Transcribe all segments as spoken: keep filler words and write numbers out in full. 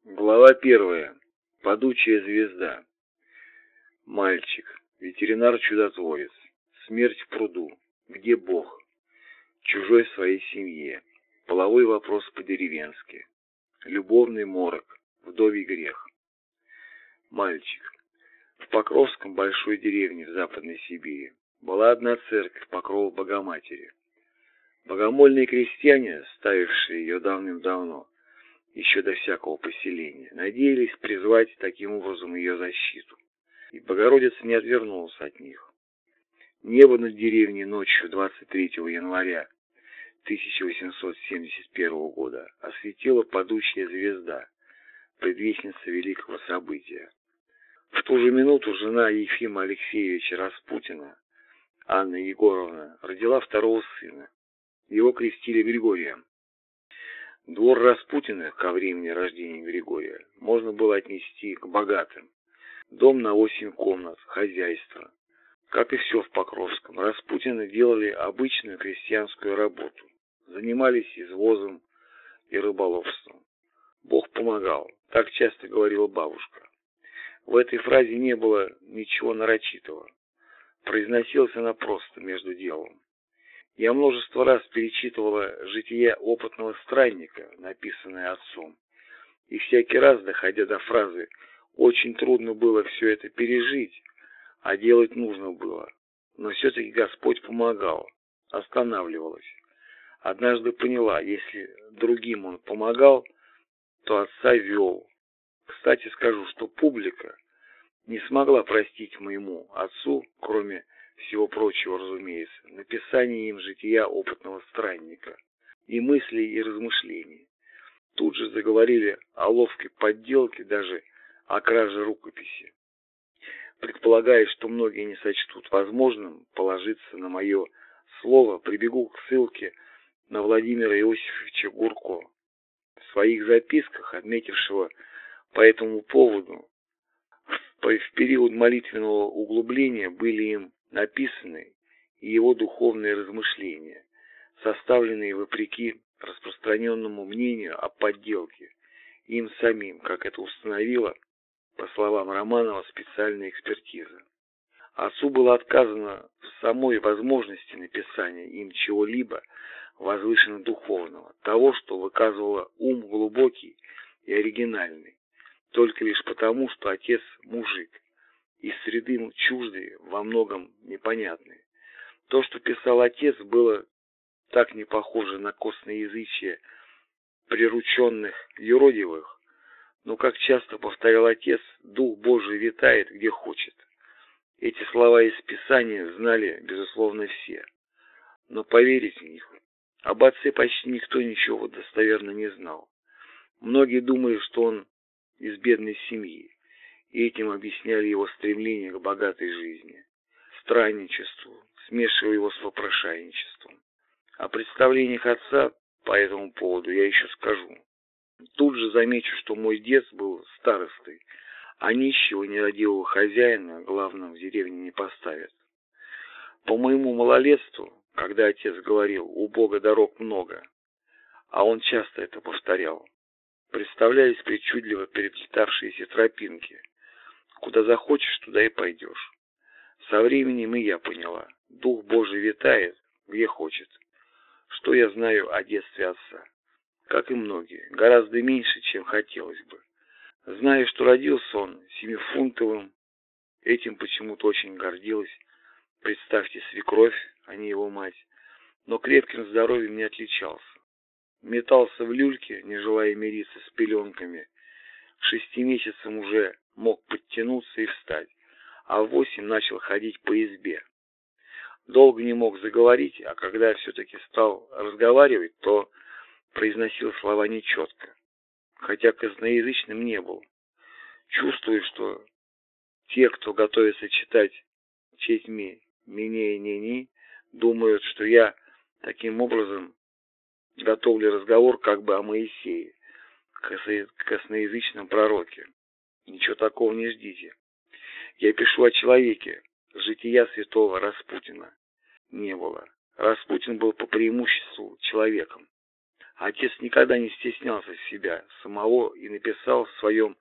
Глава первая. Падучая звезда. Мальчик. Ветеринар-чудотворец. Смерть в пруду. Где Бог? Чужой в своей семье. Половой вопрос по-деревенски. Любовный морок. Вдовий грех. Мальчик. В Покровском большой деревне в Западной Сибири была одна церковь Покрова Богоматери. Богомольные крестьяне, ставившие ее давным-давно, еще до всякого поселения, надеялись призвать таким образом ее защиту, и Богородица не отвернулась от них. Небо над деревней ночью двадцать третьего января тысяча восемьсот семьдесят первого года осветила падущая звезда, предвестница великого события. В ту же минуту жена Ефима Алексеевича Распутина, Анна Егоровна, родила второго сына. Его крестили Григорием. Двор Распутиных ко времени рождения Григория можно было отнести к богатым. Дом на восемь комнат, хозяйство. Как и все в Покровском, Распутины делали обычную крестьянскую работу, занимались извозом и рыболовством. Бог помогал, так часто говорила бабушка. В этой фразе не было ничего нарочитого. Произносилась она просто между делом. Я множество раз перечитывала «Житие опытного странника», написанное отцом, и всякий раз, доходя до фразы «очень трудно было все это пережить, а делать нужно было, но все-таки Господь помогал», останавливалась. Однажды поняла, если другим он помогал, то отца вел. Кстати, скажу, что публика не смогла простить моему отцу, кроме всего прочего, разумеется, написание им жития опытного странника и мыслей, и размышлений. Тут же заговорили о ловкой подделке, даже о краже рукописи. Предполагая, что многие не сочтут возможным положиться на мое слово, прибегу к ссылке на Владимира Иосифовича Гурко, в своих записках, отметившего по этому поводу, в период молитвенного углубления были им написаны и его духовные размышления, составленные вопреки распространенному мнению о подделке, им самим, как это установила, по словам Романова, специальная экспертиза. Отцу было отказано в самой возможности написания им чего-либо возвышенно духовного, того, что выказывало ум глубокий и оригинальный, только лишь потому, что отец мужик, из среды чуждый, во многом непонятный. То, что писал отец, было так не похоже на косноязычие прирученных юродивых, но, как часто повторял отец, Дух Божий витает где хочет. Эти слова из Писания знали, безусловно, все, но поверить в них об отце почти никто ничего достоверно не знал. Многие думали, что он из бедной семьи, и этим объясняли его стремление к богатой жизни, странничеству, смешивая его с попрошайничеством. О представлениях отца по этому поводу я еще скажу. Тут же замечу, что мой дед был старостой, а нищего нерадивого хозяина главным в деревне не поставят. По моему малолетству, когда отец говорил «у Бога дорог много», а он часто это повторял, представлялись причудливо переплетавшиеся тропинки. Куда захочешь, туда и пойдешь. Со временем и я поняла, Дух Божий витает, где хочет. Что я знаю о детстве отца? Как и многие, гораздо меньше, чем хотелось бы. Знаю, что родился он семифунтовым, этим почему-то очень гордилась. Представьте, свекровь, а не его мать, но крепким здоровьем не отличался. Метался в люльке, не желая мириться с пеленками. К шести месяцам уже мог подтянуться и встать, а в восемь начал ходить по избе. Долго не мог заговорить, а когда все-таки стал разговаривать, то произносил слова нечетко, хотя косноязычным не был. Чувствую, что те, кто готовится читать «Четьми мне не ни», думают, что я таким образом готовлю разговор как бы о Моисее, косноязычном пророке. Ничего такого не ждите. Я пишу о человеке, жития святого Распутина не было. Распутин был по преимуществу человеком. Отец никогда не стеснялся себя самого и написал в своем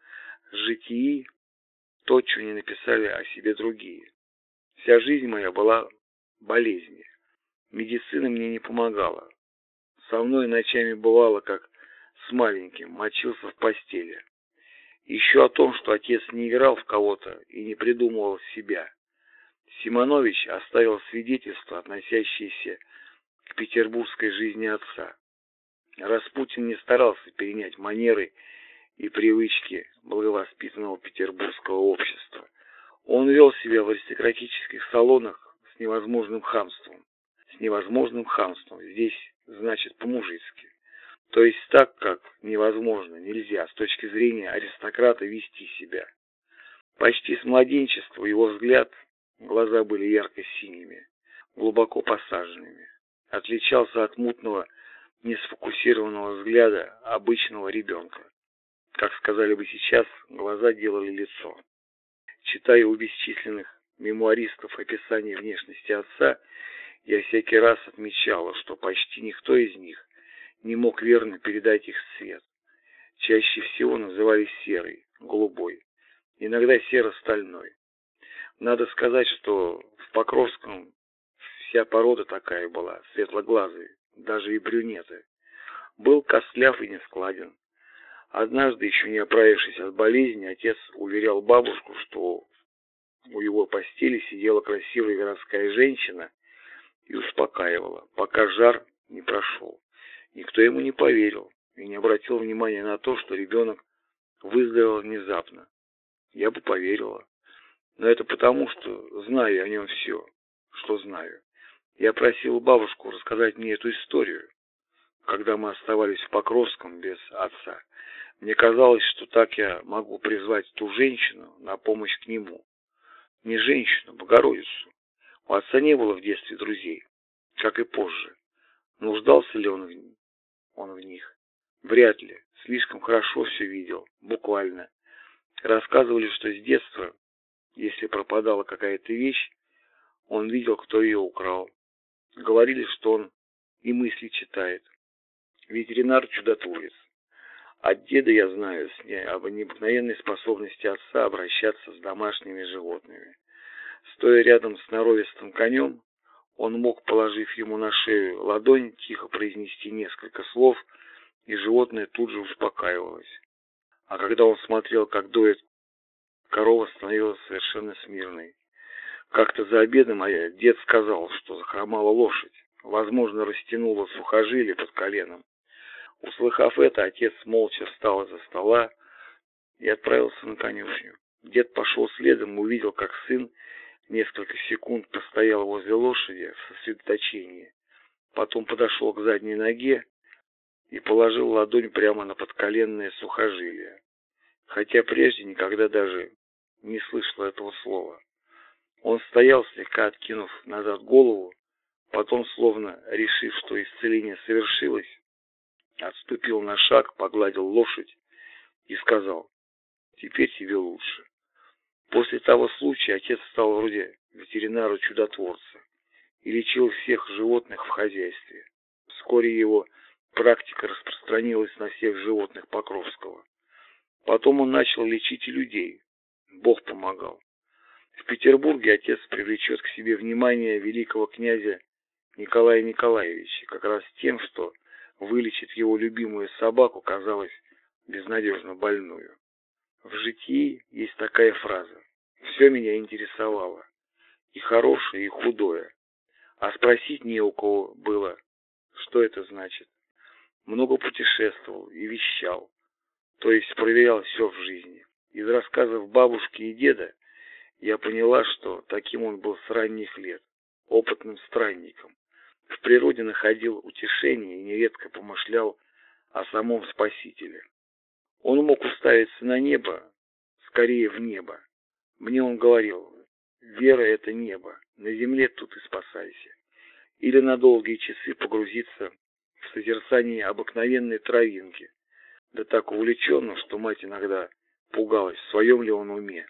житии то, чего не написали о себе другие. Вся жизнь моя была болезнью. Медицина мне не помогала. Со мной ночами бывало, как с маленьким, мочился в постели. Еще о том, что отец не играл в кого-то и не придумывал себя. Симонович оставил свидетельство, относящееся к петербургской жизни отца. Распутин не старался перенять манеры и привычки благовоспитанного петербургского общества. Он вел себя в аристократических салонах с невозможным хамством. С невозможным хамством. Здесь значит по-мужицки. То есть так, как невозможно, нельзя с точки зрения аристократа вести себя. Почти с младенчества его взгляд, глаза были ярко-синими, глубоко посаженными. Отличался от мутного, несфокусированного взгляда обычного ребенка. Как сказали бы сейчас, глаза делали лицо. Читая у бесчисленных мемуаристов описание внешности отца, я всякий раз отмечала, что почти никто из них не мог верно передать их цвет. Чаще всего называли серый, голубой, иногда серо-стальной. Надо сказать, что в Покровском вся порода такая была, светлоглазые, даже и брюнеты. Был костляв и нескладен. Однажды, еще не оправившись от болезни, отец уверял бабушку, что у его постели сидела красивая городская женщина и успокаивала, пока жар не прошел. Никто ему не поверил и не обратил внимания на то, что ребенок выздоровел внезапно. Я бы поверила. Но это потому, что знаю о нем все, что знаю. Я просил бабушку рассказать мне эту историю, когда мы оставались в Покровском без отца. Мне казалось, что так я могу призвать ту женщину на помощь к нему. Не женщину, Богородицу. У отца не было в детстве друзей, как и позже. Нуждался ли он в, он в них? Вряд ли. Слишком хорошо все видел, буквально. Рассказывали, что с детства, если пропадала какая-то вещь, он видел, кто ее украл. Говорили, что он и мысли читает. Ветеринар-чудотворец. От деда я знаю об необыкновенной способности отца обращаться с домашними животными. Стоя рядом с норовистым конем, он мог, положив ему на шею ладонь, тихо произнести несколько слов, и животное тут же успокаивалось. А когда он смотрел, как доет, корова становилась совершенно смирной. Как-то за обедом а дед сказал, что захромала лошадь, возможно, растянула сухожилие под коленом. Услыхав это, отец молча встал из-за стола и отправился на конюшню. Дед пошел следом и увидел, как сын несколько секунд постоял возле лошади в сосредоточении. Потом подошел к задней ноге и положил ладонь прямо на подколенное сухожилие, хотя прежде никогда даже не слышал этого слова. Он стоял, слегка откинув назад голову, потом, словно решив, что исцеление совершилось, отступил на шаг, погладил лошадь и сказал: «Теперь тебе лучше». После того случая отец стал вроде ветеринара-чудотворца и лечил всех животных в хозяйстве. Вскоре его практика распространилась на всех животных Покровского. Потом он начал лечить и людей. Бог помогал. В Петербурге отец привлечет к себе внимание великого князя Николая Николаевича как раз тем, что вылечит его любимую собаку, казалось, безнадежно больную. В житии есть такая фраза: «Все меня интересовало, и хорошее, и худое». А спросить не у кого было, что это значит. Много путешествовал и вещал, то есть проверял все в жизни. Из рассказов бабушки и деда я поняла, что таким он был с ранних лет, опытным странником. В природе находил утешение и нередко помышлял о самом Спасителе. Он мог уставиться на небо, скорее в небо. Мне он говорил: вера — это небо, на земле тут и спасайся. Или на долгие часы погрузиться в созерцание обыкновенной травинки, да так увлеченно, что мать иногда пугалась, в своем ли он уме.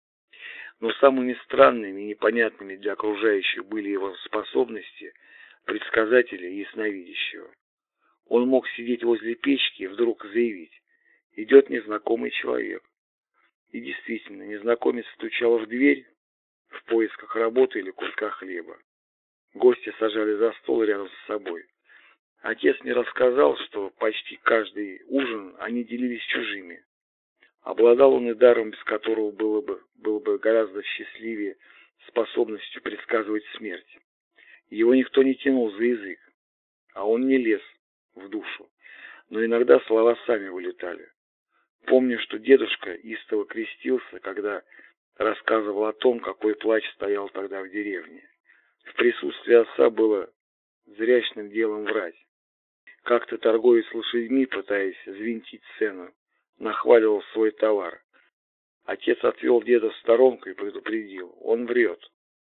Но самыми странными и непонятными для окружающих были его способности предсказателя и ясновидящего. Он мог сидеть возле печки и вдруг заявить: «Идет незнакомый человек». И действительно, незнакомец стучал в дверь в поисках работы или куска хлеба. Гости сажали за стол рядом с собой. Отец мне рассказал, что почти каждый ужин они делились чужими. Обладал он и даром, без которого было бы, было бы гораздо счастливее, способностью предсказывать смерть. Его никто не тянул за язык, а он не лез в душу, но иногда слова сами вылетали. Помню, что дедушка истово крестился, когда рассказывал о том, какой плач стоял тогда в деревне. В присутствии отца было зрячным делом врать. Как-то торговец лошадьми, пытаясь взвинтить цену, нахваливал свой товар. Отец отвел деда в сторонку и предупредил: он врет.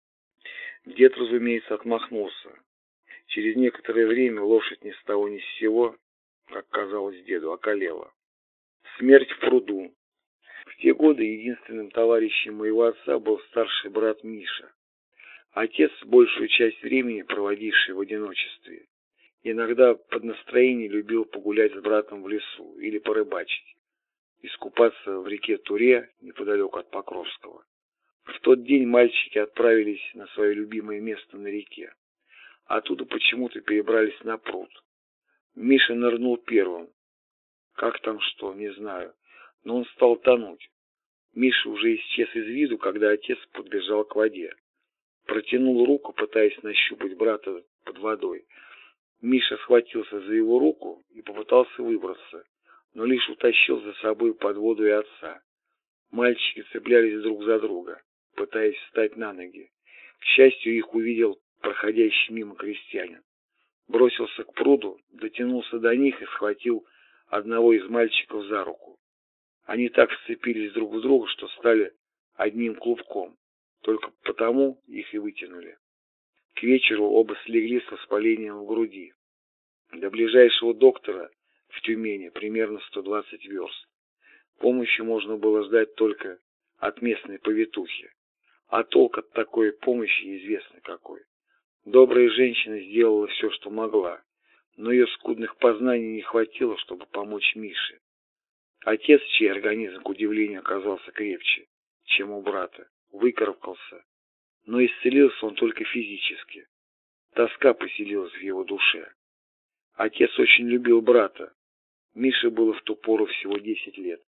Дед, разумеется, отмахнулся. Через некоторое время лошадь ни с того ни с сего, как казалось деду, околела. Смерть в пруду. В те годы единственным товарищем моего отца был старший брат Миша. Отец, большую часть времени проводивший в одиночестве, иногда под настроение любил погулять с братом в лесу или порыбачить, искупаться в реке Туре неподалеку от Покровского. В тот день мальчики отправились на свое любимое место на реке. Оттуда почему-то перебрались на пруд. Миша нырнул первым. Как там что, не знаю, но он стал тонуть. Миша уже исчез из виду, когда отец подбежал к воде. Протянул руку, пытаясь нащупать брата под водой. Миша схватился за его руку и попытался выбраться, но лишь утащил за собой под воду и отца. Мальчики цеплялись друг за друга, пытаясь встать на ноги. К счастью, их увидел проходящий мимо крестьянин. Бросился к пруду, дотянулся до них и схватил одного из мальчиков за руку. Они так вцепились друг в друга, что стали одним клубком. Только потому их и вытянули. К вечеру оба слегли с воспалением в груди. До ближайшего доктора в Тюмени примерно сто двадцать верст. Помощи можно было ждать только от местной повитухи. А толк от такой помощи известно какой. Добрая женщина сделала все, что могла, но ее скудных познаний не хватило, чтобы помочь Мише. Отец, чей организм, к удивлению, оказался крепче, чем у брата, выкарабкался, но исцелился он только физически. Тоска поселилась в его душе. Отец очень любил брата. Мише было в ту пору всего десять лет.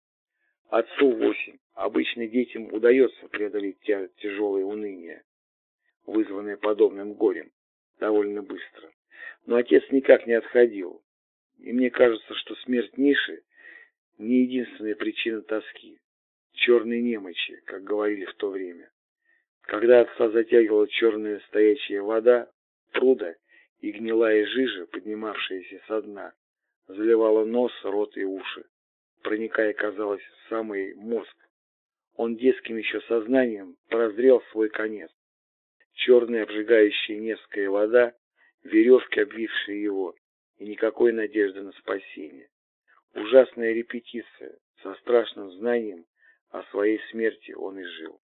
Отцу восемь. Обычно детям удается преодолеть тяжелое уныние, вызванное подобным горем, довольно быстро. Но отец никак не отходил. И мне кажется, что смерть Миши не единственная причина тоски, черной немочи, как говорили в то время. Когда отца затягивала черная стоячая вода пруда, и гнилая жижа, поднимавшаяся со дна, заливала нос, рот и уши, проникая, казалось, в самый мозг, он детским еще сознанием прозрел свой конец. Черная обжигающая Невская вода, веревки, обвившие его, и никакой надежды на спасение. Ужасная репетиция, со страшным знанием о своей смерти он и жил.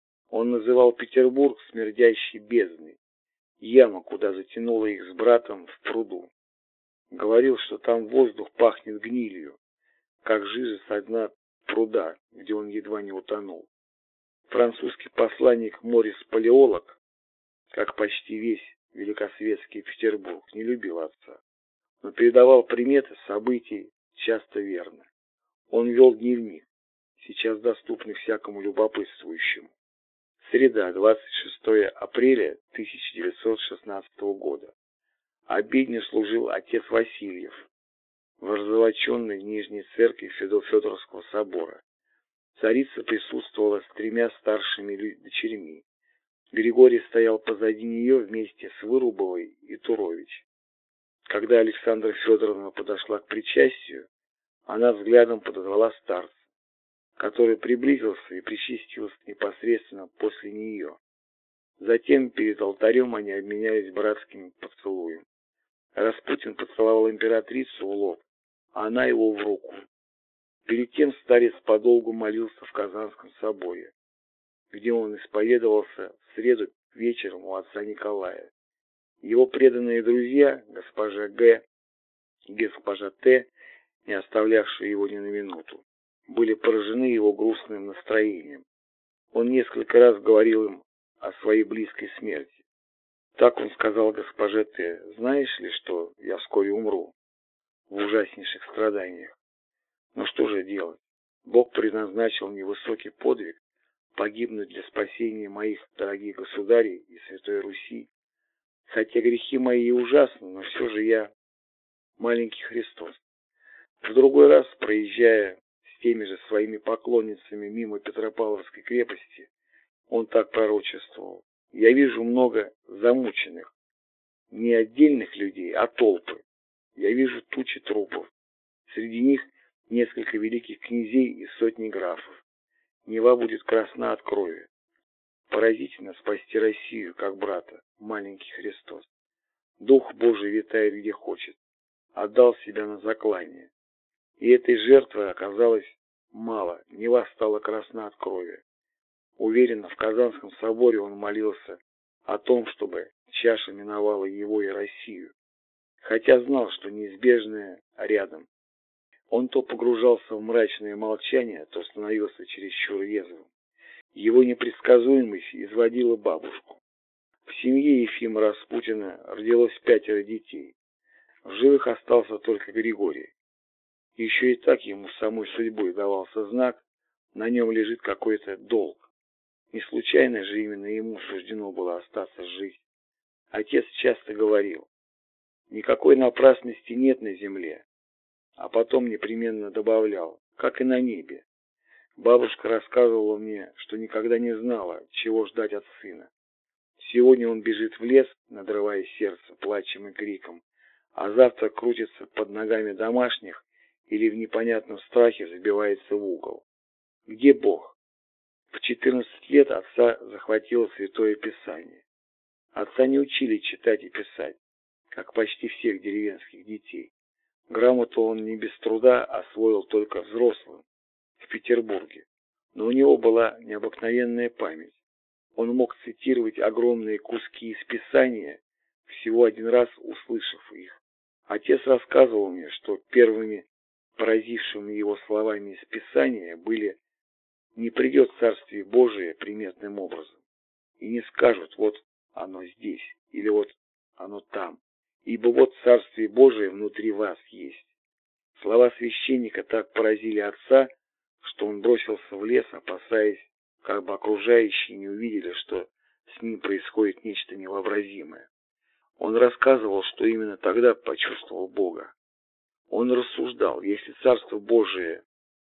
Он называл Петербург смердящей бездной, яма, куда затянуло их с братом в пруду. Говорил, что там воздух пахнет гнилью, как жижа со дна пруда, где он едва не утонул. Французский посланник Морис Палеолог, как почти весь великосветский Петербург, не любил отца, но передавал приметы событий часто верно. Он вел дневник, сейчас доступный всякому любопытствующему. Среда, двадцать шестое апреля тысяча девятьсот шестнадцатого года. Обедню служил отец Васильев в раззолоченной Нижней церкви Федоровского собора. Царица присутствовала с тремя старшими дочерьми. Григорий стоял позади нее вместе с Вырубовой и Турович. Когда Александра Федоровна подошла к причастию, она взглядом подозвала старца, который приблизился и причастился непосредственно после нее. Затем перед алтарем они обменялись братским поцелуем. Распутин поцеловал императрицу в лоб, а она его в руку. Перед тем старец подолгу молился в Казанском соборе, где он исповедовался в среду вечером у отца Николая. Его преданные друзья, госпожа Г. Госпожа Т., не оставлявшая его ни на минуту, были поражены его грустным настроением. Он несколько раз говорил им о своей близкой смерти. Так он сказал госпоже Т.: «Знаешь ли, что я вскоре умру в ужаснейших страданиях? Но что же делать? Бог предназначил мне высокий подвиг погибнуть для спасения моих дорогих государей и Святой Руси. Хотя грехи мои и ужасны, но все же я маленький Христос». В другой раз, проезжая с теми же своими поклонницами мимо Петропавловской крепости, он так пророчествовал: «Я вижу много замученных, не отдельных людей, а толпы. Я вижу тучи трупов. Среди них несколько великих князей и сотни графов. Нева будет красна от крови. Поразительно спасти Россию, как брата, маленький Христос. Дух Божий витает где хочет. Отдал себя на заклание. И этой жертвы оказалось мало. Нева стала красна от крови. Уверенно, в Казанском соборе он молился о том, чтобы чаша миновала его и Россию, хотя знал, что неизбежное рядом. Он то погружался в мрачное молчание, то становился чересчур резвым. Его непредсказуемость изводила бабушку. В семье Ефима Распутина родилось пятеро детей. В живых остался только Григорий. Еще и так ему самой судьбой давался знак, на нем лежит какой-то долг. Не случайно же именно ему суждено было остаться жить. Отец часто говорил: «Никакой напрасности нет на земле», а потом непременно добавлял: «как и на небе». Бабушка рассказывала мне, что никогда не знала, чего ждать от сына. Сегодня он бежит в лес, надрывая сердце плачем и криком, а завтра крутится под ногами домашних или в непонятном страхе забивается в угол. Где Бог? В четырнадцать лет отца захватило Святое Писание. Отца не учили читать и писать, как почти всех деревенских детей. Грамоту он не без труда освоил только взрослым, в Петербурге. Но у него была необыкновенная память. Он мог цитировать огромные куски из Писания, всего один раз услышав их. Отец рассказывал мне, что первыми поразившими его словами из Писания были: «Не придет Царствие Божие приметным образом, и не скажут: вот оно здесь, или вот оно там, ибо вот Царствие Божие внутри вас есть». Слова священника так поразили отца, что он бросился в лес, опасаясь, как бы окружающие не увидели, что с ним происходит нечто невообразимое. Он рассказывал, что именно тогда почувствовал Бога. Он рассуждал: если Царство Божие,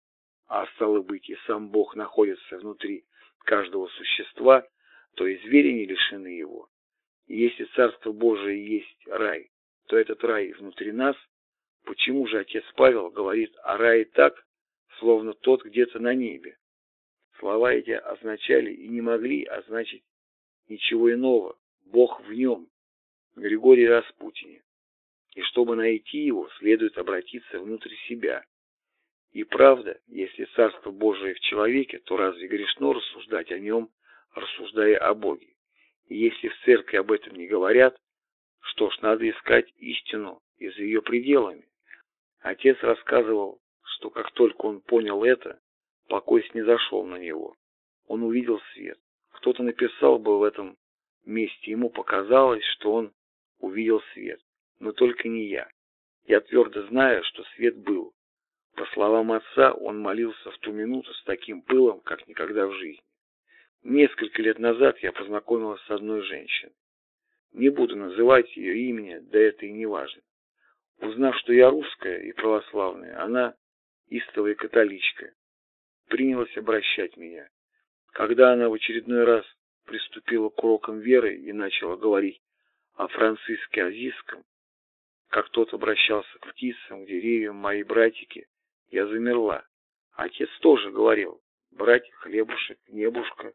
а стало быть и сам Бог, находится внутри каждого существа, то и звери не лишены его. И если Царство Божие есть рай, то этот рай внутри нас. Почему же отец Павел говорит о рае так, словно тот где-то на небе? Слова эти означали и не могли означать ничего иного. Бог в нем, Григорий Распутине. И чтобы найти его, следует обратиться внутрь себя. И правда, если Царство Божие в человеке, то разве грешно рассуждать о нем, рассуждая о Боге? И если в церкви об этом не говорят, что ж, надо искать истину и за ее пределами. Отец рассказывал, что как только он понял это, покой снизошел на него. Он увидел свет. Кто-то написал бы в этом месте: ему показалось, что он увидел свет. Но только не я. Я твердо знаю, что свет был. По словам отца, он молился в ту минуту с таким пылом, как никогда в жизни. Несколько лет назад я познакомилась с одной женщиной. Не буду называть ее имени, да это и не важно. Узнав, что я русская и православная, она, истовая католичка, принялась обращать меня. Когда она в очередной раз приступила к урокам веры и начала говорить о Франциске Азизском, как тот обращался к птицам, к деревьям, мои братики, я замерла. Отец тоже говорил: братик, хлебушек, небушка,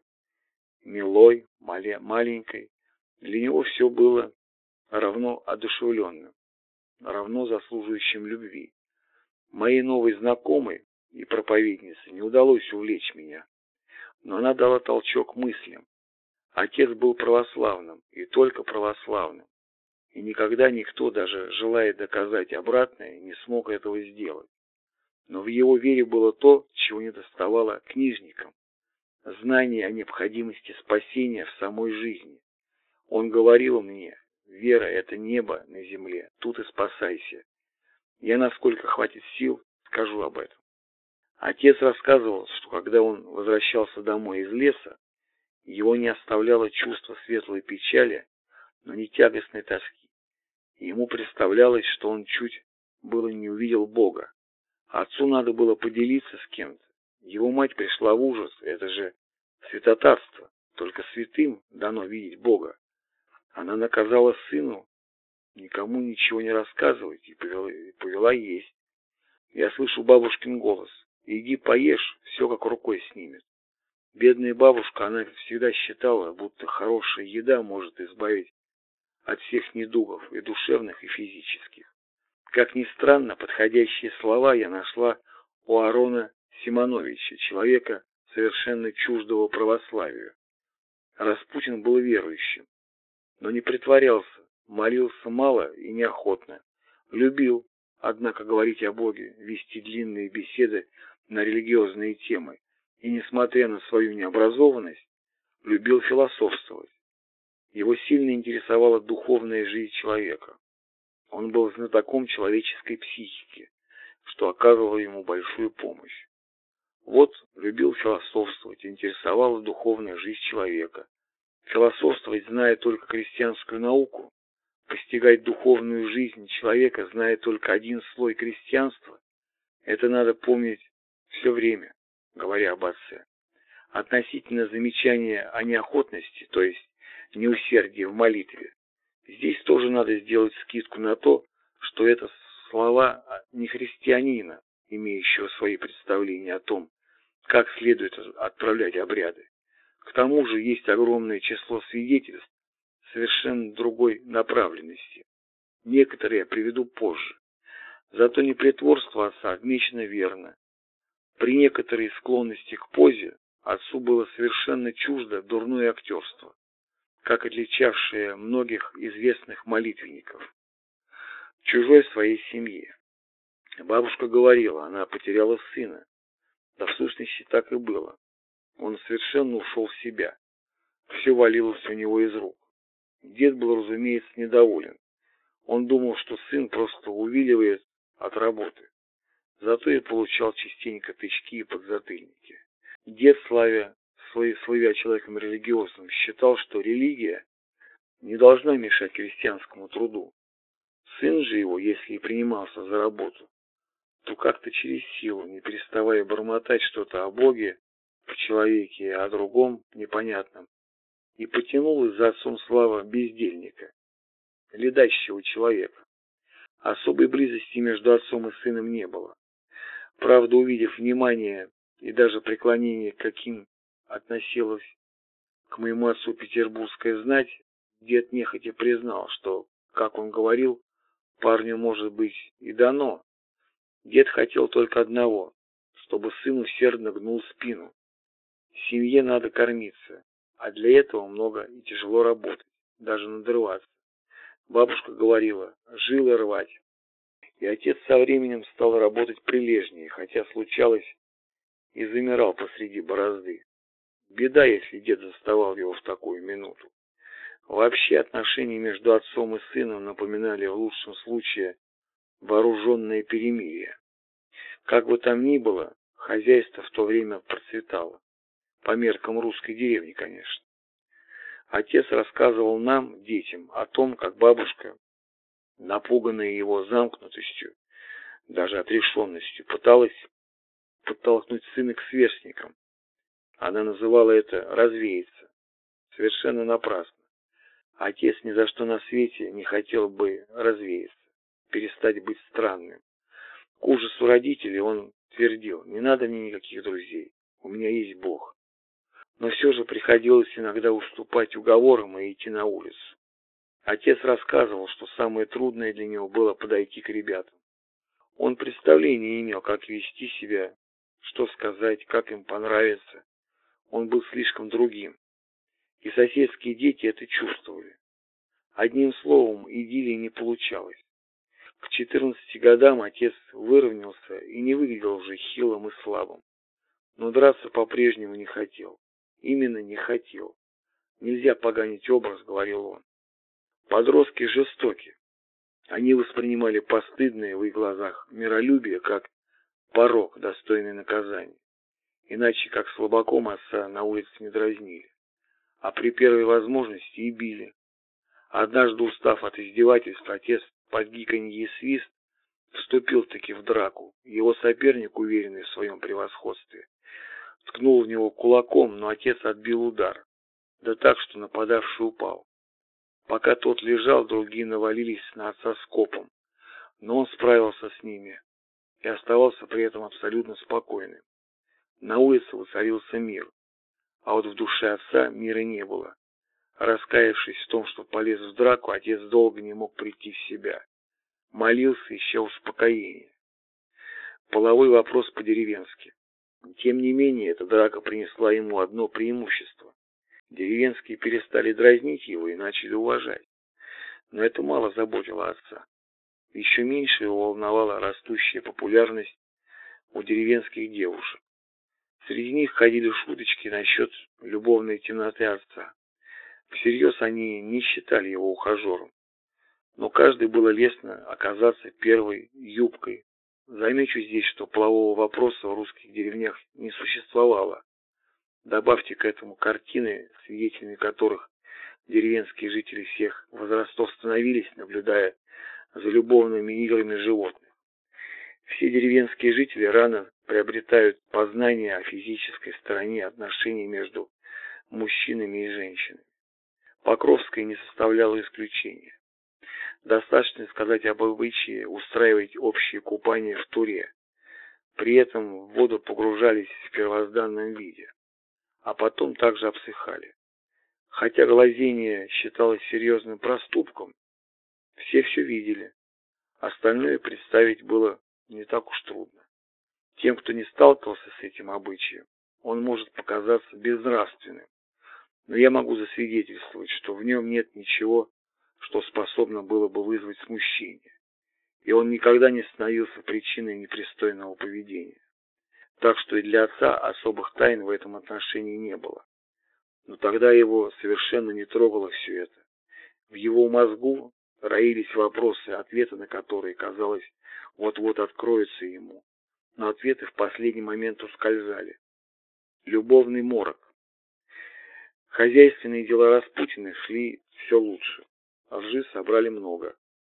милой, мале, маленькой. Для него все было равно одушевленным, равно заслуживающим любви. Моей новой знакомой и проповеднице не удалось увлечь меня, но она дала толчок мыслям. Отец был православным, и только православным. и никогда никто, даже желая доказать обратное, не смог этого сделать. Но в его вере было то, чего не доставало книжникам – знание о необходимости спасения в самой жизни. Он говорил мне: вера – это небо на земле, тут и спасайся. Я, насколько хватит сил, скажу об этом. Отец рассказывал, что когда он возвращался домой из леса, его не оставляло чувство светлой печали, но не тягостной тоски. И ему представлялось, что он чуть было не увидел Бога. Отцу надо было поделиться с кем-то. Его мать пришла в ужас, это же святотатство, только святым дано видеть Бога. Она наказала сыну никому ничего не рассказывать и повела, и повела есть. Я слышу бабушкин голос: иди поешь, все как рукой снимет. Бедная бабушка, она всегда считала, будто хорошая еда может избавить от всех недугов, и душевных, и физических. Как ни странно, подходящие слова я нашла у Арона Симоновича, человека, совершенно чуждого православию. Распутин был верующим, но не притворялся, молился мало и неохотно. Любил, однако, говорить о Боге, вести длинные беседы на религиозные темы, и, несмотря на свою необразованность, любил философствовать. Его сильно интересовала духовная жизнь человека. Он был знатоком человеческой психики, что оказывало ему большую помощь. Вот, любил философствовать, интересовала духовная жизнь человека. Философствовать, зная только крестьянскую науку, постигать духовную жизнь человека, зная только один слой крестьянства, это надо помнить все время, говоря об отце. Относительно замечания о неохотности, то есть неусердии в молитве, здесь тоже надо сделать скидку на то, что это слова не христианина, имеющего свои представления о том, как следует отправлять обряды. К тому же есть огромное число свидетельств совершенно другой направленности. Некоторые я приведу позже. Зато непритворство отца отмечено верно. При некоторой склонности к позе отцу было совершенно чуждо дурное актерство, как отличавшее многих известных молитвенников. В чужой своей семье. Бабушка говорила, она потеряла сына. Да в сущности так и было. Он совершенно ушел в себя. Все валилось у него из рук. Дед был, разумеется, недоволен. Он думал, что сын просто увиливает от работы. Зато и получал частенько тычки и подзатыльники. Дед, славя, славя человеком религиозным, считал, что религия не должна мешать крестьянскому труду. Сын же его, если и принимался за работу, то как-то через силу, не переставая бормотать что-то о Боге, о человеке и о другом непонятном, и потянул из-за отцом слава бездельника, ледащего человека. Особой близости между отцом и сыном не было. Правда, увидев внимание и даже преклонение, каким относилась к моему отцу петербургская знать, дед нехотя признал, что, как он говорил, парню может быть и дано. Дед хотел только одного, чтобы сын усердно гнул спину. Семье надо кормиться, а для этого много и тяжело работать, даже надрываться. Бабушка говорила, жилы рвать. И отец со временем стал работать прилежнее, хотя случалось и замирал посреди борозды. Беда, если дед заставал его в такую минуту. Вообще отношения между отцом и сыном напоминали в лучшем случае вооруженное перемирие. Как бы там ни было, хозяйство в то время процветало. По меркам русской деревни, конечно. Отец рассказывал нам, детям, о том, как бабушка, напуганная его замкнутостью, даже отрешенностью, пыталась подтолкнуть сына к сверстникам. Она называла это «развеяться». Совершенно напрасно. Отец ни за что на свете не хотел бы развеяться, перестать быть странным. К ужасу родителей он твердил, не надо мне никаких друзей, у меня есть Бог. Но все же приходилось иногда уступать уговорам и идти на улицу. Отец рассказывал, что самое трудное для него было подойти к ребятам. Он представления не имел, как вести себя, что сказать, как им понравиться. Он был слишком другим. И соседские дети это чувствовали. Одним словом, идиллии не получалось. К четырнадцати годам отец выровнялся и не выглядел уже хилым и слабым. Но драться по-прежнему не хотел. Именно не хотел. Нельзя поганить образ, говорил он. Подростки жестоки. Они воспринимали постыдное в их глазах миролюбие как порок, достойный наказания. Иначе как слабаком отца на улице не дразнили. А при первой возможности и били. Однажды, устав от издевательств, отец под гиканье и свист вступил-таки в драку. Его соперник, уверенный в своем превосходстве, ткнул в него кулаком, но отец отбил удар. Да так, что нападавший упал. Пока тот лежал, другие навалились на отца скопом. Но он справился с ними и оставался при этом абсолютно спокойным. На улице воцарился мир. А вот в душе отца мира не было. Раскаявшись в том, что полез в драку, отец долго не мог прийти в себя. Молился, ища успокоения. Половой вопрос по-деревенски. Тем не менее, эта драка принесла ему одно преимущество. Деревенские перестали дразнить его и начали уважать. Но это мало заботило отца. Еще меньше его волновала растущая популярность у деревенских девушек. Среди них ходили шуточки насчет любовной темноты отца. Всерьез они не считали его ухажером. Но каждый было лестно оказаться первой юбкой. Замечу здесь, что полового вопроса в русских деревнях не существовало. Добавьте к этому картины, свидетелями которых деревенские жители всех возрастов становились, наблюдая за любовными играми животных. Все деревенские жители рано приобретают познание о физической стороне отношений между мужчинами и женщинами. Покровская не составляла исключения. Достаточно сказать об обычае устраивать общие купания в Туре. При этом в воду погружались в первозданном виде, а потом также обсыхали. Хотя глазение считалось серьезным проступком, все все видели. Остальное представить было не так уж трудно. Тем, кто не сталкивался с этим обычаем, он может показаться безнравственным. Но я могу засвидетельствовать, что в нем нет ничего, что способно было бы вызвать смущение. И он никогда не становился причиной непристойного поведения. Так что и для отца особых тайн в этом отношении не было. Но тогда его совершенно не трогало все это. В его мозгу роились вопросы, ответы на которые, казалось, вот-вот откроются ему. Но ответы в последний момент ускользали. Любовный морок. Хозяйственные дела Распутина шли все лучше. Лжи собрали много.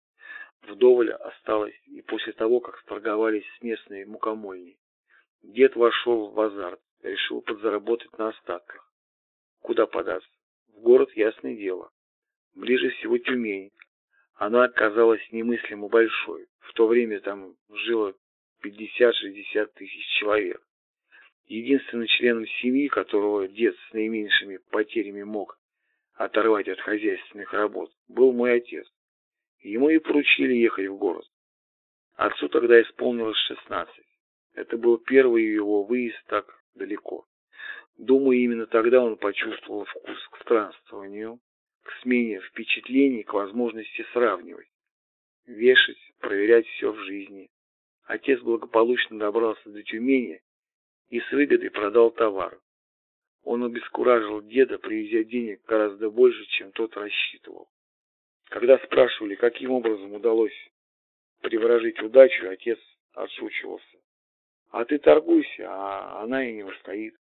Вдоволь осталось и после того, как сторговались с местной мукомольней. Дед вошел в азарт, решил подзаработать на остатках. Куда податься? В город, ясное дело. Ближе всего Тюмень. Она оказалась немыслимо большой. В то время там жило пятьдесят-шестьдесят тысяч человек. Единственным членом семьи, которого дед с наименьшими потерями мог оторвать от хозяйственных работ, был мой отец. Ему и поручили ехать в город. Отцу тогда исполнилось шестнадцать. Это был первый его выезд так далеко. Думаю, именно тогда он почувствовал вкус к странствованию, к смене впечатлений, к возможности сравнивать, вешать, проверять все в жизни. Отец благополучно добрался до Тюмени и с выгодой продал товар. Он обескуражил деда, привезя денег гораздо больше, чем тот рассчитывал. Когда спрашивали, каким образом удалось приворожить удачу, отец отшучивался. А ты торгуйся, а она и не устоит.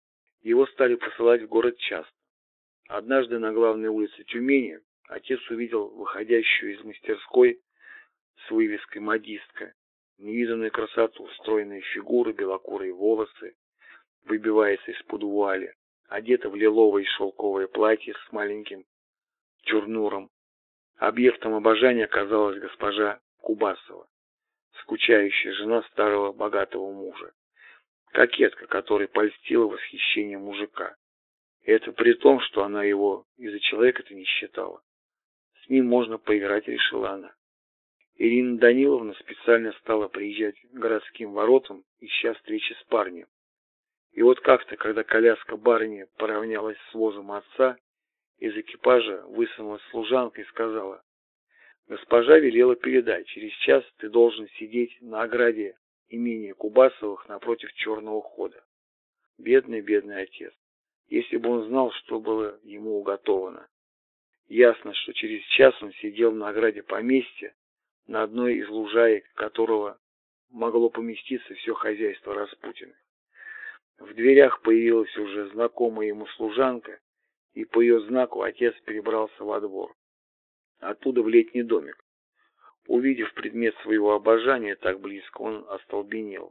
Его стали посылать в город часто. Однажды на главной улице Тюмени отец увидел выходящую из мастерской с вывеской «Модистка». Невиданную красоту, стройные фигуры, белокурые волосы, выбивается из-под вуали, одета в лиловое шелковое платье с маленьким чурнуром. Объектом обожания оказалась госпожа Кубасова, скучающая жена старого богатого мужа, кокетка, которой польстила восхищение мужика. И это при том, что она его из-за человека-то не считала. С ним можно поиграть, решила она. Ирина Даниловна специально стала приезжать к городским воротам, ища встречи с парнем. И вот как-то, когда коляска барыни поравнялась с возом отца, Из экипажа высунулась служанка и сказала: «Госпожа велела передать, через час ты должен сидеть на ограде имения Кубасовых напротив черного хода». Бедный, бедный отец. Если бы он знал, что было ему уготовано. Ясно, что через час он сидел на ограде поместья, на одной из лужаек которого могло поместиться все хозяйство Распутиных. В дверях появилась уже знакомая ему служанка, и по ее знаку отец перебрался во двор. Оттуда в летний домик. Увидев предмет своего обожания так близко, он остолбенел.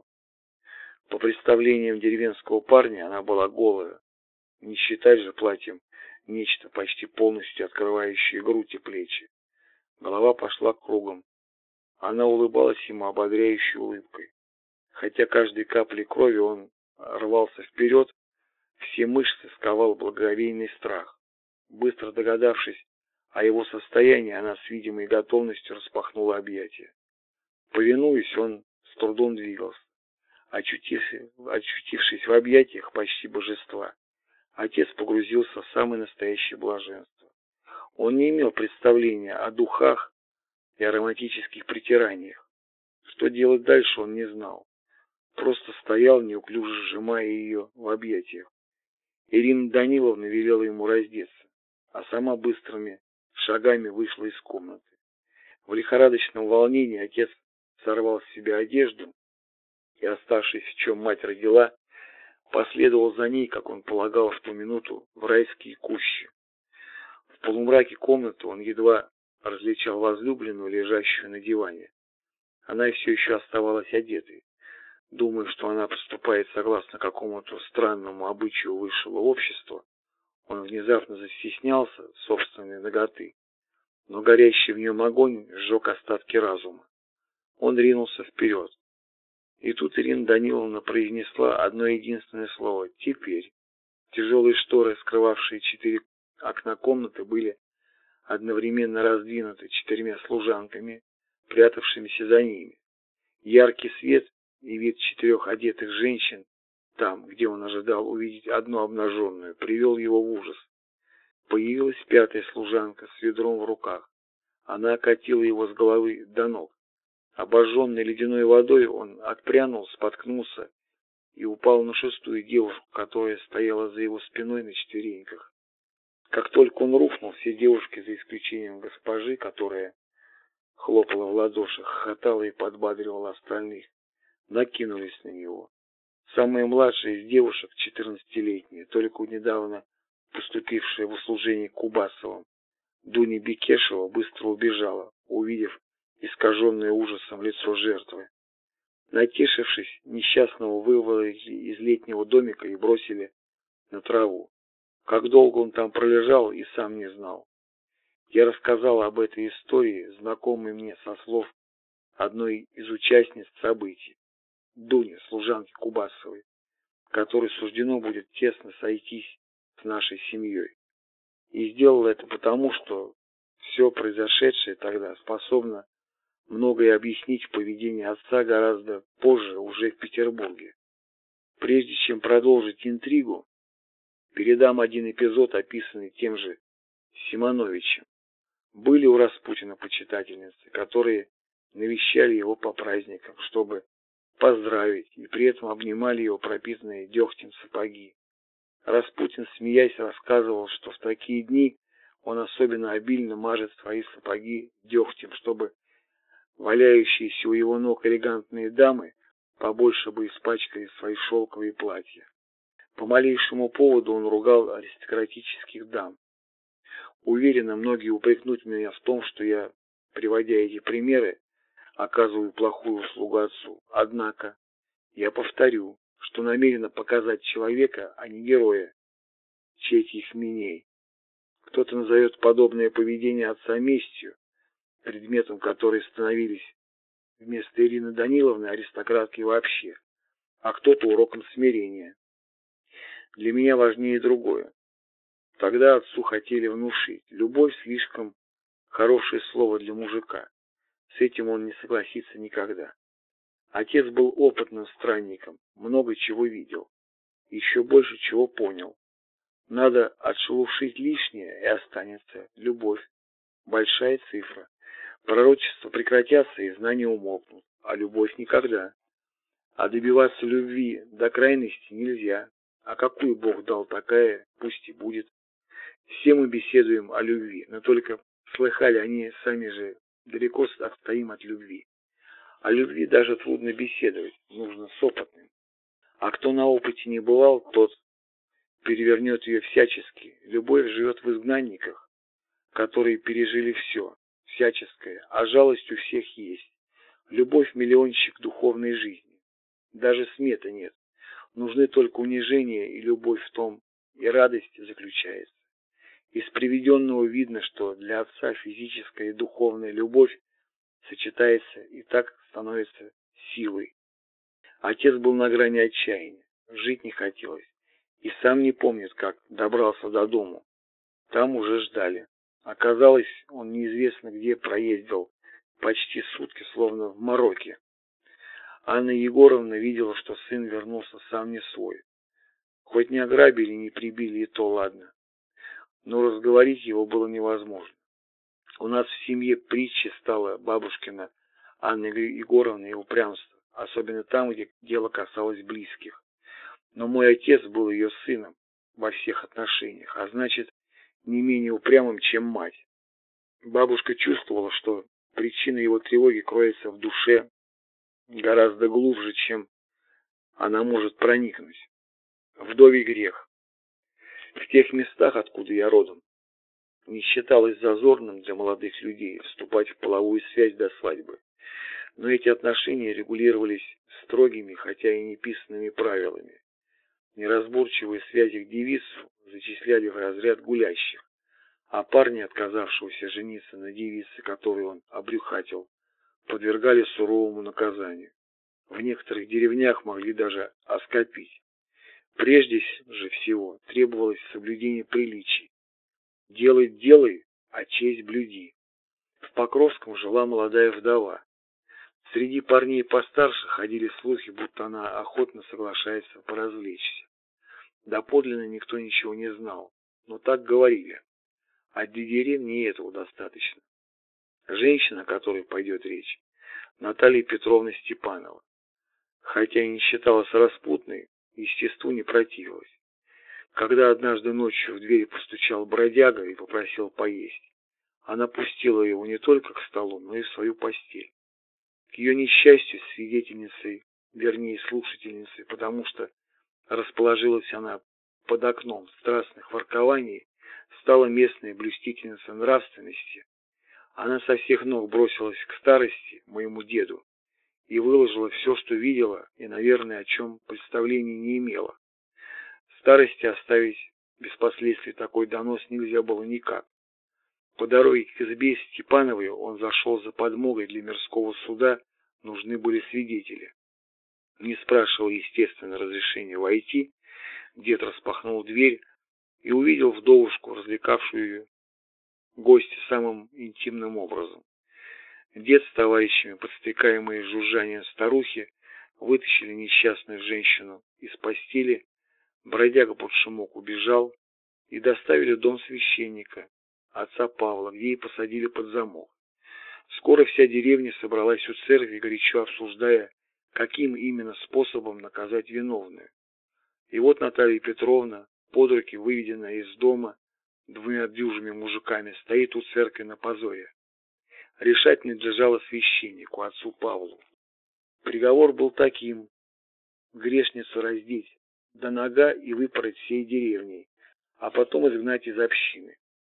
По представлениям деревенского парня, она была голая, не считать же платьем нечто почти полностью открывающее грудь и плечи. Голова пошла кругом. Она улыбалась ему ободряющей улыбкой. Хотя каждой каплей крови он рвался вперед, все мышцы сковал благоговейный страх. Быстро догадавшись о его состоянии, она с видимой готовностью распахнула объятия. Повинуясь, он с трудом двигался. Очутившись, очутившись в объятиях почти божества, отец погрузился в самое настоящее блаженство. Он не имел представления о духах и ароматических притираниях. Что делать дальше, он не знал. Просто стоял, неуклюже сжимая ее в объятиях. Ирина Даниловна велела ему раздеться, а сама быстрыми шагами вышла из комнаты. В лихорадочном волнении отец сорвал с себя одежду и, оставшись в чем мать родила, последовал за ней, как он полагал в ту минуту, в райские кущи. В полумраке комнаты он едва различал возлюбленную, лежащую на диване. Она все еще оставалась одетой. Думая, что она поступает согласно какому-то странному обычаю высшего общества, он внезапно застеснялся собственной наготы. Но горящий в нем огонь сжег остатки разума. Он ринулся вперед. И тут Ирина Даниловна произнесла одно единственное слово: «Теперь». Тяжелые шторы, скрывавшие четыре окна комнаты, были одновременно раздвинуты четырьмя служанками, прятавшимися за ними. Яркий свет и вид четырех одетых женщин там, где он ожидал увидеть одну обнаженную, привел его в ужас. Появилась пятая служанка с ведром в руках. Она окатила его с головы до ног. Обожженный ледяной водой, он отпрянул, споткнулся и упал на шестую девушку, которая стояла за его спиной на четвереньках. Как только он рухнул, все девушки, за исключением госпожи, которая хлопала в ладоши, хохотала и подбадривала остальных, накинулись на него. Самая младшая из девушек, четырнадцатилетняя, только недавно поступившая в услужение к Кубасовым, Дуня Бекешева, быстро убежала, увидев искаженное ужасом лицо жертвы. Натешившись, несчастного выволокли из летнего домика и бросили на траву. Как долго он там пролежал, и сам не знал. Я рассказал об этой истории, знакомой мне со слов одной из участниц событий, Дуни, служанки Кубасовой, которой суждено будет тесно сойтись с нашей семьей. И сделал это потому, что все произошедшее тогда способно многое объяснить в поведении отца гораздо позже, уже в Петербурге. Прежде чем продолжить интригу, передам один эпизод, описанный тем же Симоновичем. Были у Распутина почитательницы, которые навещали его по праздникам, чтобы поздравить, и при этом обнимали его пропитанные дегтем сапоги. Распутин, смеясь, рассказывал, что в такие дни он особенно обильно мажет свои сапоги дегтем, чтобы валяющиеся у его ног элегантные дамы побольше бы испачкали свои шелковые платья. По малейшему поводу он ругал аристократических дам. Уверенно, многие упрекнут меня в том, что я, приводя эти примеры, оказываю плохую услугу отцу. Однако я повторю, что намеренно показать человека, а не героя, чьих мнений. Кто-то назовет подобное поведение отца местью, предметом которой становились вместо Ирины Даниловны аристократки вообще, а кто-то уроком смирения. Для меня важнее другое. Тогда отцу хотели внушить: любовь слишком хорошее слово для мужика. С этим он не согласится никогда. Отец был опытным странником, много чего видел, еще больше чего понял. Надо отшелушить лишнее, и останется любовь. Большая цифра. Пророчества прекратятся, и знания умолкнут, а любовь никогда. А добиваться любви до крайности нельзя. А какую Бог дал, такая пусть и будет. Все мы беседуем о любви, но только слыхали они сами же далеко отстоим от любви. О любви даже трудно беседовать, нужно с опытным. А кто на опыте не бывал, тот перевернет ее всячески. Любовь живет в изгнанниках, которые пережили все, всяческое, а жалость у всех есть. Любовь – миллионщик духовной жизни. Даже смета нет. Нужны только унижение и любовь в том, и радость заключается. Из приведенного видно, что для отца физическая и духовная любовь сочетается и так становится силой. Отец был на грани отчаяния, жить не хотелось, и сам не помнит, как добрался до дому. Там уже ждали. Оказалось, он неизвестно где проездил почти сутки, словно в мороке. Анна Егоровна видела, что сын вернулся сам не свой. Хоть не ограбили, не прибили, и то ладно. Но разговорить его было невозможно. У нас в семье притчей стала бабушкина Анна Егоровна и упрямство, особенно там, где дело касалось близких. Но мой отец был ее сыном во всех отношениях, а значит, не менее упрямым, чем мать. Бабушка чувствовала, что причина его тревоги кроется в душе гораздо глубже, чем она может проникнуть. Вдовий грех. В тех местах, откуда я родом, не считалось зазорным для молодых людей вступать в половую связь до свадьбы. Но эти отношения регулировались строгими, хотя и неписанными правилами. Неразборчивые в связях девицу зачисляли в разряд гулящих, а парня, отказавшегося жениться на девице, которую он обрюхатил, подвергали суровому наказанию. В некоторых деревнях могли даже оскопить. Прежде же всего требовалось соблюдение приличий. Делай, делай, а честь блюди. В Покровском жила молодая вдова. Среди парней постарше ходили слухи, будто она охотно соглашается поразвлечься. Доподлинно никто ничего не знал, но так говорили. А для деревни этого достаточно. Женщина, о которой пойдет речь, Наталья Петровна Степанова. Хотя и не считалась распутной, естеству не противилась. Когда однажды ночью в дверь постучал бродяга и попросил поесть, она пустила его не только к столу, но и в свою постель. К ее несчастью, свидетельницей, вернее слушательницей, потому что расположилась она под окном в страстных воркований, стала местная блюстительница нравственности. Она со всех ног бросилась к старости, моему деду, и выложила все, что видела, и, наверное, о чем представления не имела. Старости оставить без последствий такой донос нельзя было никак. По дороге к избе Степановой он зашел за подмогой для мирского суда, нужны были свидетели. Не спрашивал, естественно, разрешения войти, дед распахнул дверь и увидел вдовушку, развлекавшую гостя самым интимным образом. Дед с товарищами, подстрекаемые жужжанием старухи, вытащили несчастную женщину из постели, бродяга под шумок убежал и доставили в дом священника, отца Павла, где и посадили под замок. Скоро вся деревня собралась у церкви, горячо обсуждая, каким именно способом наказать виновную. И вот Наталья Петровна, под руки выведенная из дома двумя дюжими мужиками, стоит у церкви на позоре. Решать надлежало священнику, отцу Павлу. Приговор был таким: грешницу раздеть до нога и выпороть всей деревней, а потом изгнать из общины.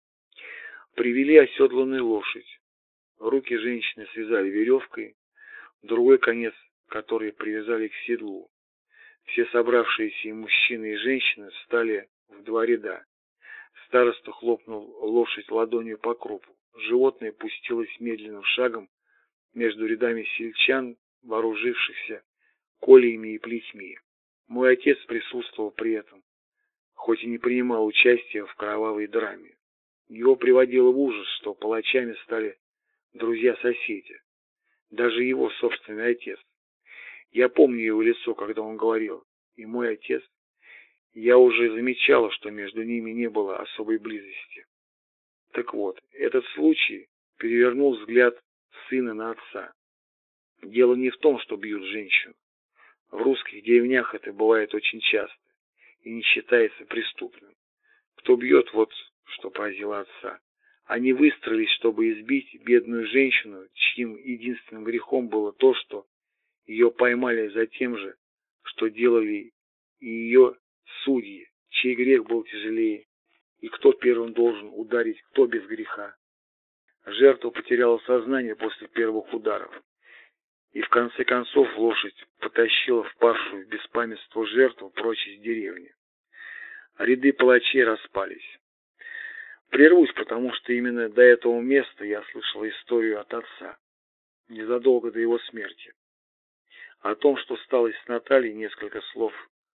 Привели оседланную лошадь. Руки женщины связали веревкой, другой конец которой привязали к седлу. Все собравшиеся и мужчины, и женщины встали в два ряда. Староста хлопнул лошадь ладонью по крупу. Животное пустилось медленным шагом между рядами сельчан, вооружившихся кольями и плетьми. Мой отец присутствовал при этом, хоть и не принимал участия в кровавой драме. Его приводило в ужас, что палачами стали друзья-соседи, даже его собственный отец. Я помню его лицо, когда он говорил: и мой отец, Я уже замечала, что между ними не было особой близости. Так вот, этот случай перевернул взгляд сына на отца. Дело не в том, что бьют женщину. В русских деревнях это бывает очень часто и не считается преступным. Кто бьет, вот что поразило отца. Они выстроились, чтобы избить бедную женщину, чьим единственным грехом было то, что ее поймали за тем же, что делали и ее судьи, чей грех был тяжелее, и кто первым должен ударить, кто без греха. Жертва потеряла сознание после первых ударов, и в конце концов лошадь потащила впавшую в беспамятство жертву прочь из деревни. Ряды палачей распались. Прервусь, потому что именно до этого места я слышал историю от отца, незадолго до его смерти. О том, что стало с Натальей, несколько слов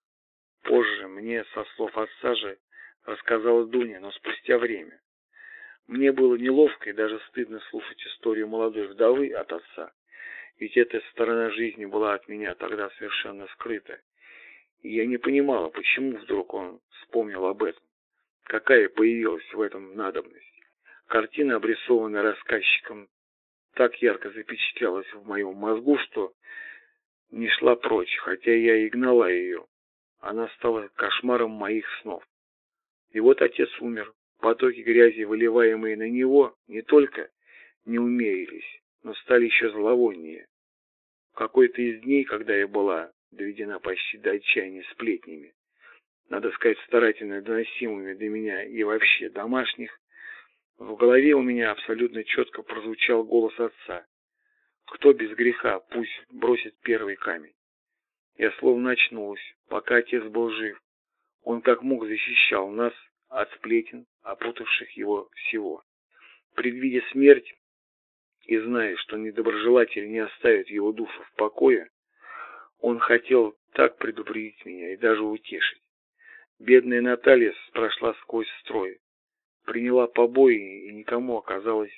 позже мне со слов отца же рассказала Дуня, но спустя время. Мне было неловко и даже стыдно слушать историю молодой вдовы от отца, ведь эта сторона жизни была от меня тогда совершенно скрыта. И я не понимала, почему вдруг он вспомнил об этом, какая появилась в этом надобность. Картина, обрисованная рассказчиком, так ярко запечатлелась в моем мозгу, что не шла прочь, хотя я и гнала ее. Она стала кошмаром моих снов. И вот отец умер. Потоки грязи, выливаемые на него, не только не умерились, но стали еще зловоннее. В какой-то из дней, когда я была доведена почти до отчаяния сплетнями, надо сказать, старательно доносимыми до меня и вообще домашних, в голове у меня абсолютно четко прозвучал голос отца. Кто без греха, пусть бросит первый камень. Я словно очнулась, пока отец был жив. Он как мог защищал нас от сплетен, опутавших его всего. Предвидя смерть и зная, что недоброжелатели не оставят его душу в покое, он хотел так предупредить меня и даже утешить. Бедная Наталья прошла сквозь строй, приняла побои, и никому оказалось,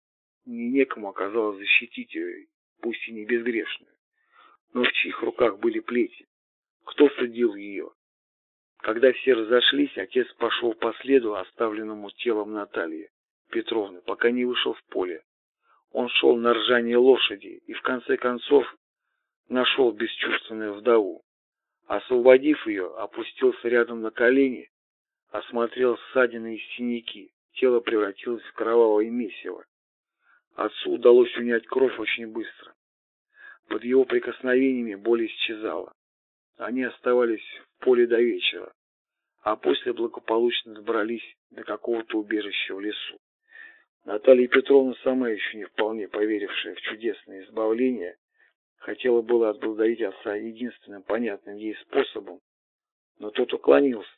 ни некому оказалось защитить ее, пусть и не безгрешную. Но в чьих руках были плети? Кто судил ее? Когда все разошлись, отец пошел по следу, оставленному телом Натальи Петровны, пока не вышел в поле. Он шел на ржание лошади и в конце концов нашел бесчувственную вдову. Освободив ее, опустился рядом на колени, осмотрел ссадины и синяки. Тело превратилось в кровавое месиво. Отцу удалось унять кровь очень быстро. Под его прикосновениями боль исчезала. Они оставались в поле до вечера, а после благополучно добрались до какого-то убежища в лесу. Наталья Петровна, сама еще не вполне поверившая в чудесное избавление, хотела было отблагодарить отца единственным понятным ей способом, но тот уклонился.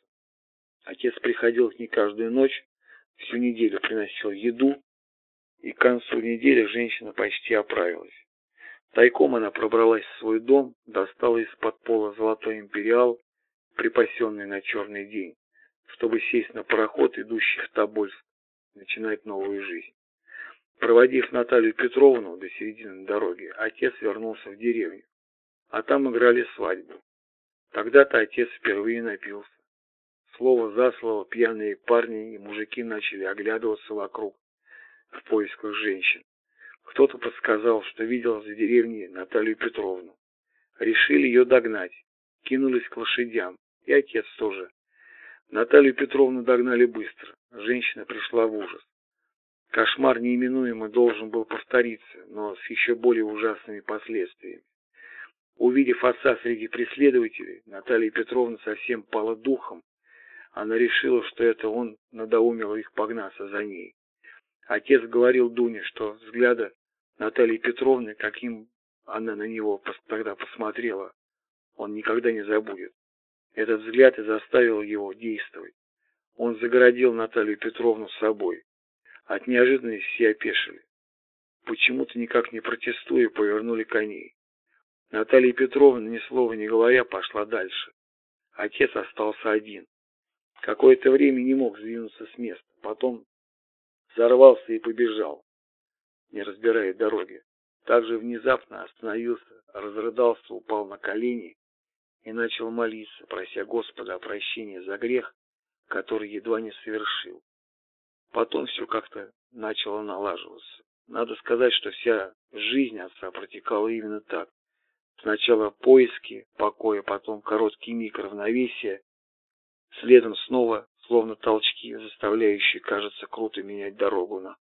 Отец приходил к ней каждую ночь, всю неделю приносил еду, и к концу недели женщина почти оправилась. Тайком она пробралась в свой дом, достала из-под пола золотой империал, припасенный на черный день, чтобы сесть на пароход, идущий в Тобольск, начинать новую жизнь. Проводив Наталью Петровну до середины дороги, отец вернулся в деревню, а там играли свадьбу. Тогда-то отец впервые напился. Слово за слово пьяные парни и мужики начали оглядываться вокруг в поисках женщин. Кто-то подсказал, что видел за деревней Наталью Петровну. Решили ее догнать, кинулись к лошадям, и отец тоже. Наталью Петровну догнали быстро, женщина пришла в ужас. Кошмар неименуемо должен был повториться, но с еще более ужасными последствиями. Увидев отца среди преследователей, Наталья Петровна совсем пала духом. Она решила, что это он надоумил их погнаться за ней. Отец говорил Дуне, что взгляда Натальи Петровны, каким она на него тогда посмотрела, он никогда не забудет. Этот взгляд и заставил его действовать. Он загородил Наталью Петровну собой. От неожиданности все опешили. Почему-то никак не протестуя, повернули коней. Наталья Петровна, ни слова не говоря, пошла дальше. Отец остался один. Какое-то время не мог сдвинуться с места. Потом взорвался и побежал, не разбирая дороги. Также внезапно остановился, разрыдался, упал на колени и начал молиться, прося Господа о прощении за грех, который едва не совершил. Потом все как-то начало налаживаться. Надо сказать, что вся жизнь отца протекала именно так. Сначала поиски покоя, потом короткий миг равновесия, следом снова, словно толчки, заставляющие, кажется, круто менять дорогу на